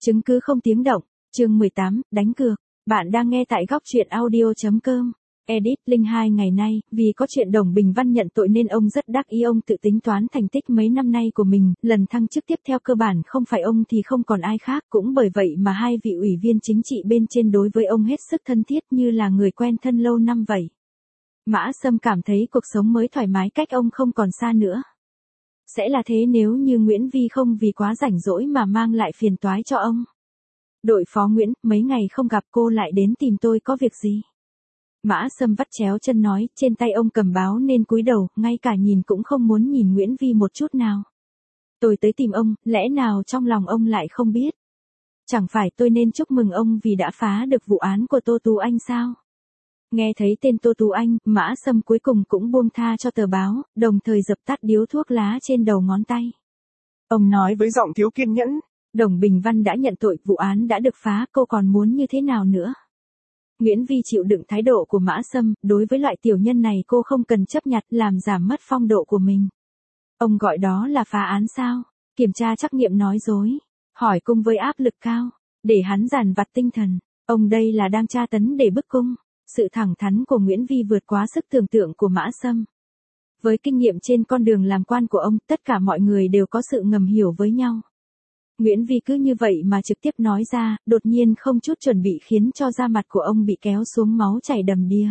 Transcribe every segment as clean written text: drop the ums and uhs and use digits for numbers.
Chứng cứ không tiếng động, chương 18, đánh cược. Bạn đang nghe tại góc truyện audio.com. Edit Linh 2 ngày nay, vì có chuyện Đồng Bình Văn nhận tội nên ông rất đắc ý, ông tự tính toán thành tích mấy năm nay của mình, lần thăng chức tiếp theo cơ bản không phải ông thì không còn ai khác, cũng bởi vậy mà hai vị ủy viên chính trị bên trên đối với ông hết sức thân thiết như là người quen thân lâu năm vậy. Mã Sâm cảm thấy cuộc sống mới thoải mái cách ông không còn xa nữa. Sẽ là thế nếu như Nguyễn Vi không vì quá rảnh rỗi mà mang lại phiền toái cho ông. Đội phó Nguyễn, mấy ngày không gặp cô lại đến tìm tôi có việc gì? Mã Sâm vắt chéo chân nói, trên tay ông cầm báo nên cúi đầu, ngay cả nhìn cũng không muốn nhìn Nguyễn Vi một chút nào. Tôi tới tìm ông, lẽ nào trong lòng ông lại không biết? Chẳng phải tôi nên chúc mừng ông vì đã phá được vụ án của Tô Tú Anh sao? Nghe thấy tên Tô Tú Anh, Mã Sâm cuối cùng cũng buông tha cho tờ báo, đồng thời dập tắt điếu thuốc lá trên đầu ngón tay. Ông nói với giọng thiếu kiên nhẫn. Đồng Bình Văn đã nhận tội, vụ án đã được phá, cô còn muốn như thế nào nữa? Nguyễn Vi chịu đựng thái độ của Mã Sâm, đối với loại tiểu nhân này cô không cần chấp nhặt làm giảm mất phong độ của mình. Ông gọi đó là phá án sao? Kiểm tra trắc nghiệm nói dối, hỏi cung với áp lực cao, để hắn dằn vặt tinh thần, ông đây là đang tra tấn để bức cung. Sự thẳng thắn của Nguyễn Vi vượt quá sức tưởng tượng của Mã Sâm. Với kinh nghiệm trên con đường làm quan của ông, tất cả mọi người đều có sự ngầm hiểu với nhau. Nguyễn Vi cứ như vậy mà trực tiếp nói ra, đột nhiên không chút chuẩn bị khiến cho da mặt của ông bị kéo xuống, máu chảy đầm đìa.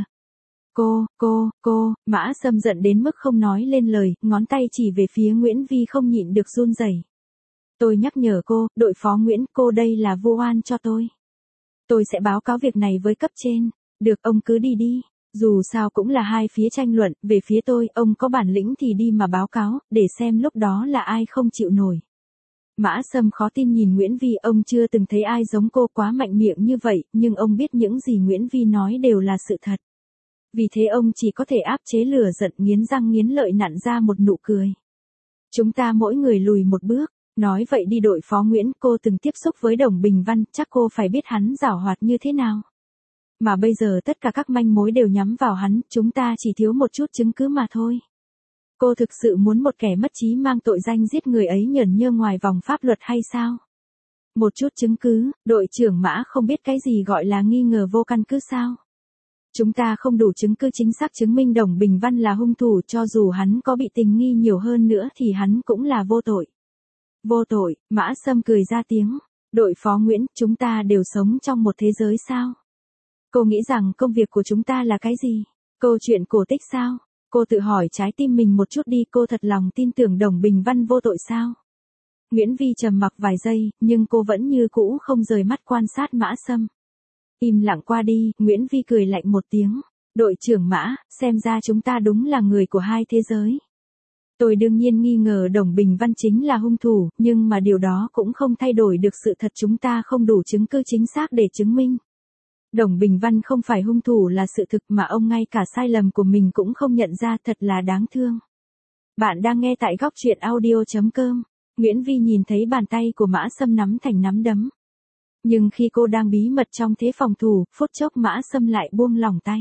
Cô, Mã Sâm giận đến mức không nói lên lời, ngón tay chỉ về phía Nguyễn Vi không nhịn được run rẩy. Tôi nhắc nhở cô, đội phó Nguyễn, cô đây là vu oan cho tôi. Tôi sẽ báo cáo việc này với cấp trên. Được, ông cứ đi đi. Dù sao cũng là hai phía tranh luận, về phía tôi, ông có bản lĩnh thì đi mà báo cáo, để xem lúc đó là ai không chịu nổi. Mã Sâm khó tin nhìn Nguyễn Vi, ông chưa từng thấy ai giống cô quá mạnh miệng như vậy, nhưng ông biết những gì Nguyễn Vi nói đều là sự thật. Vì thế ông chỉ có thể áp chế lửa giận, nghiến răng nghiến lợi nặn ra một nụ cười. Chúng ta mỗi người lùi một bước. Nói vậy đi đội phó Nguyễn, cô từng tiếp xúc với Đồng Bình Văn, chắc cô phải biết hắn giảo hoạt như thế nào. Mà bây giờ tất cả các manh mối đều nhắm vào hắn, chúng ta chỉ thiếu một chút chứng cứ mà thôi. Cô thực sự muốn một kẻ mất trí mang tội danh giết người ấy nhởn nhơ ngoài vòng pháp luật hay sao? Một chút chứng cứ, đội trưởng Mã không biết cái gì gọi là nghi ngờ vô căn cứ sao? Chúng ta không đủ chứng cứ chính xác chứng minh Đồng Bình Văn là hung thủ, cho dù hắn có bị tình nghi nhiều hơn nữa thì hắn cũng là vô tội. Vô tội, Mã Sâm cười ra tiếng. Đội phó Nguyễn, chúng ta đều sống trong một thế giới sao? Cô nghĩ rằng công việc của chúng ta là cái gì? Câu chuyện cổ tích sao? Cô tự hỏi trái tim mình một chút đi, cô thật lòng tin tưởng Đồng Bình Văn vô tội sao? Nguyễn Vi trầm mặc vài giây, nhưng cô vẫn như cũ không rời mắt quan sát Mã Sâm. Im lặng qua đi, Nguyễn Vi cười lạnh một tiếng. Đội trưởng Mã, xem ra chúng ta đúng là người của hai thế giới. Tôi đương nhiên nghi ngờ Đồng Bình Văn chính là hung thủ, nhưng mà điều đó cũng không thay đổi được sự thật chúng ta không đủ chứng cứ chính xác để chứng minh. Đồng Bình Văn không phải hung thủ là sự thực mà ông ngay cả sai lầm của mình cũng không nhận ra, thật là đáng thương. Bạn đang nghe tại góc truyện audio.com. Nguyễn Vi nhìn thấy bàn tay của Mã Sâm nắm thành nắm đấm. Nhưng khi cô đang bí mật trong thế phòng thủ, phút chốc Mã Sâm lại buông lỏng tay.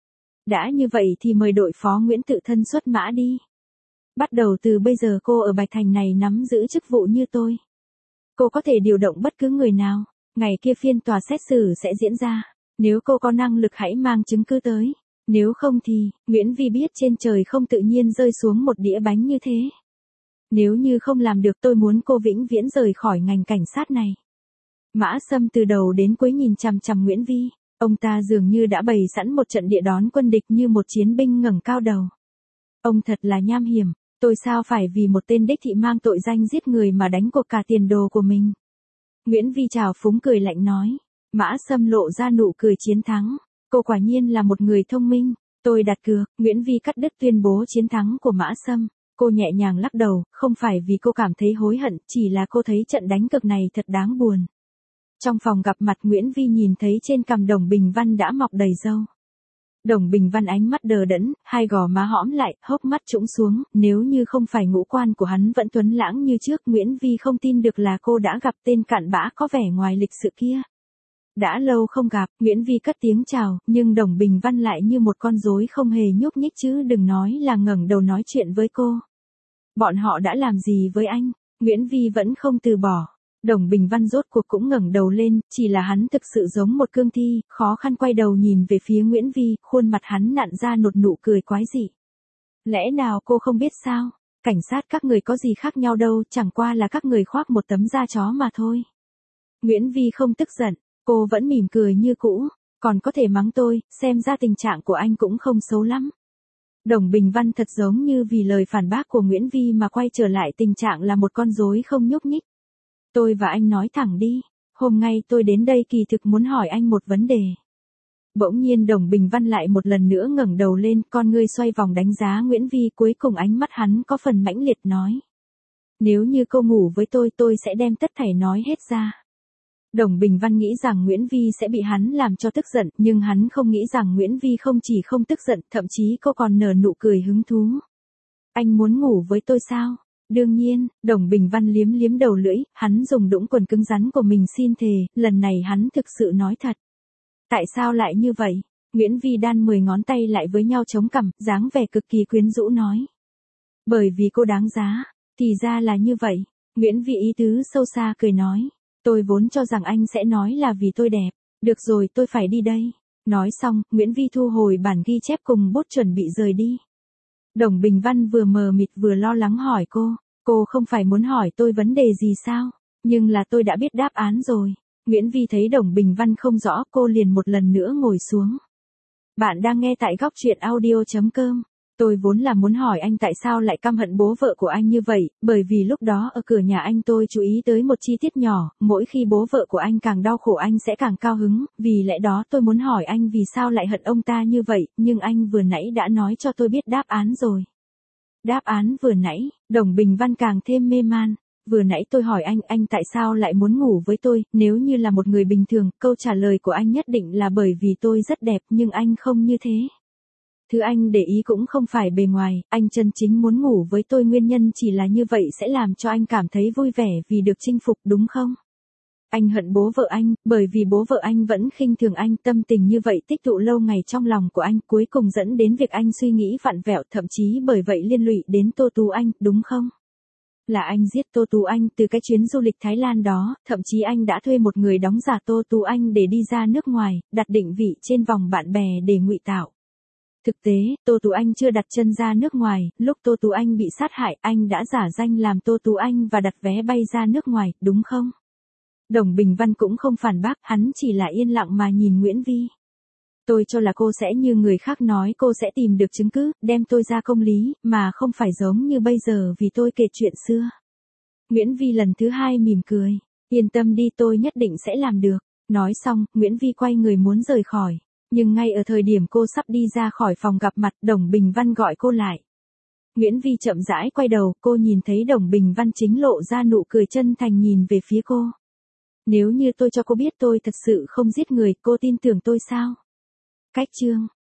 Đã như vậy thì mời đội phó Nguyễn tự thân xuất mã đi. Bắt đầu từ bây giờ cô ở Bạch Thành này nắm giữ chức vụ như tôi. Cô có thể điều động bất cứ người nào. Ngày kia phiên tòa xét xử sẽ diễn ra. Nếu cô có năng lực hãy mang chứng cứ tới. Nếu không thì, Nguyễn Vi biết trên trời không tự nhiên rơi xuống một đĩa bánh như thế. Nếu như không làm được tôi muốn cô vĩnh viễn rời khỏi ngành cảnh sát này. Mã Sâm từ đầu đến cuối nhìn chằm chằm Nguyễn Vi. Ông ta dường như đã bày sẵn một trận địa đón quân địch như một chiến binh ngẩng cao đầu. Ông thật là nham hiểm. Tôi sao phải vì một tên đích thị mang tội danh giết người mà đánh cuộc cả tiền đồ của mình. Nguyễn Vi trào phúng cười lạnh nói. Mã Sâm lộ ra nụ cười chiến thắng. Cô quả nhiên là một người thông minh. Tôi đặt cược. Nguyễn Vi cắt đứt tuyên bố chiến thắng của Mã Sâm. Cô nhẹ nhàng lắc đầu, không phải vì cô cảm thấy hối hận, chỉ là cô thấy trận đánh cược này thật đáng buồn. Trong phòng gặp mặt Nguyễn Vi nhìn thấy trên cằm Đồng Bình Văn đã mọc đầy râu. Đồng Bình Văn ánh mắt đờ đẫn, hai gò má hõm lại, hốc mắt trũng xuống, nếu như không phải ngũ quan của hắn vẫn tuấn lãng như trước, Nguyễn Vi không tin được là cô đã gặp tên cặn bã có vẻ ngoài lịch sự kia. Đã lâu không gặp, Nguyễn Vi cất tiếng chào, nhưng Đồng Bình Văn lại như một con rối không hề nhúc nhích chứ đừng nói là ngẩng đầu nói chuyện với cô. Bọn họ đã làm gì với anh? Nguyễn Vi vẫn không từ bỏ. Đồng Bình Văn rốt cuộc cũng ngẩng đầu lên, chỉ là hắn thực sự giống một cương thi, khó khăn quay đầu nhìn về phía Nguyễn Vi, khuôn mặt hắn nặn ra một nụ cười quái dị. Lẽ nào cô không biết sao? Cảnh sát các người có gì khác nhau đâu, chẳng qua là các người khoác một tấm da chó mà thôi. Nguyễn Vi không tức giận, cô vẫn mỉm cười như cũ, còn có thể mắng tôi, xem ra tình trạng của anh cũng không xấu lắm. Đồng Bình Văn thật giống như vì lời phản bác của Nguyễn Vi mà quay trở lại tình trạng là một con rối không nhúc nhích. Tôi và anh nói thẳng đi, hôm nay tôi đến đây kỳ thực muốn hỏi anh một vấn đề. Bỗng nhiên Đồng Bình Văn lại một lần nữa ngẩng đầu lên, con ngươi xoay vòng đánh giá Nguyễn Vi, cuối cùng ánh mắt hắn có phần mãnh liệt nói. Nếu như cô ngủ với tôi sẽ đem tất thảy nói hết ra. Đồng Bình Văn nghĩ rằng Nguyễn Vi sẽ bị hắn làm cho tức giận, nhưng hắn không nghĩ rằng Nguyễn Vi không chỉ không tức giận, thậm chí cô còn nở nụ cười hứng thú. Anh muốn ngủ với tôi sao? Đương nhiên, Đồng Bình Văn liếm liếm đầu lưỡi, hắn dùng đũng quần cứng rắn của mình xin thề, lần này hắn thực sự nói thật. Tại sao lại như vậy? Nguyễn Vi đan 10 ngón tay lại với nhau chống cằm, dáng vẻ cực kỳ quyến rũ nói. Bởi vì cô đáng giá, thì ra là như vậy. Nguyễn Vi ý tứ sâu xa cười nói. Tôi vốn cho rằng anh sẽ nói là vì tôi đẹp. Được rồi, tôi phải đi đây. Nói xong, Nguyễn Vi thu hồi bản ghi chép cùng bút chuẩn bị rời đi. Đồng Bình Văn vừa mờ mịt vừa lo lắng hỏi cô không phải muốn hỏi tôi vấn đề gì sao? Nhưng là tôi đã biết đáp án rồi. Nguyễn Vi thấy Đồng Bình Văn không rõ, cô liền một lần nữa ngồi xuống. Bạn đang nghe tại góc truyện audio.com. Tôi vốn là muốn hỏi anh tại sao lại căm hận bố vợ của anh như vậy, bởi vì lúc đó ở cửa nhà anh tôi chú ý tới một chi tiết nhỏ, mỗi khi bố vợ của anh càng đau khổ anh sẽ càng cao hứng, vì lẽ đó tôi muốn hỏi anh vì sao lại hận ông ta như vậy, nhưng anh vừa nãy đã nói cho tôi biết đáp án rồi. Đáp án vừa nãy, Đồng Bình Văn càng thêm mê man. Vừa nãy tôi hỏi anh tại sao lại muốn ngủ với tôi, nếu như là một người bình thường, câu trả lời của anh nhất định là bởi vì tôi rất đẹp, nhưng anh không như thế. Thứ anh để ý cũng không phải bề ngoài, anh chân chính muốn ngủ với tôi nguyên nhân chỉ là như vậy sẽ làm cho anh cảm thấy vui vẻ vì được chinh phục đúng không? Anh hận bố vợ anh, bởi vì bố vợ anh vẫn khinh thường anh, tâm tình như vậy tích tụ lâu ngày trong lòng của anh, cuối cùng dẫn đến việc anh suy nghĩ vặn vẹo, thậm chí bởi vậy liên lụy đến Tô Tú Anh, đúng không? Là anh giết Tô Tú Anh từ cái chuyến du lịch Thái Lan đó, thậm chí anh đã thuê một người đóng giả Tô Tú Anh để đi ra nước ngoài, đặt định vị trên vòng bạn bè để ngụy tạo. Thực tế, Tô Tú Anh chưa đặt chân ra nước ngoài, lúc Tô Tú Anh bị sát hại, anh đã giả danh làm Tô Tú Anh và đặt vé bay ra nước ngoài, đúng không? Đồng Bình Văn cũng không phản bác, hắn chỉ là yên lặng mà nhìn Nguyễn Vi. Tôi cho là cô sẽ như người khác nói, cô sẽ tìm được chứng cứ, đem tôi ra công lý, mà không phải giống như bây giờ vì tôi kể chuyện xưa. Nguyễn Vi lần thứ hai mỉm cười. Yên tâm đi, tôi nhất định sẽ làm được. Nói xong, Nguyễn Vi quay người muốn rời khỏi. Nhưng ngay ở thời điểm cô sắp đi ra khỏi phòng gặp mặt, Đồng Bình Văn gọi cô lại. Nguyễn Vi chậm rãi quay đầu, cô nhìn thấy Đồng Bình Văn chính lộ ra nụ cười chân thành nhìn về phía cô. Nếu như tôi cho cô biết tôi thật sự không giết người, cô tin tưởng tôi sao? Cách chương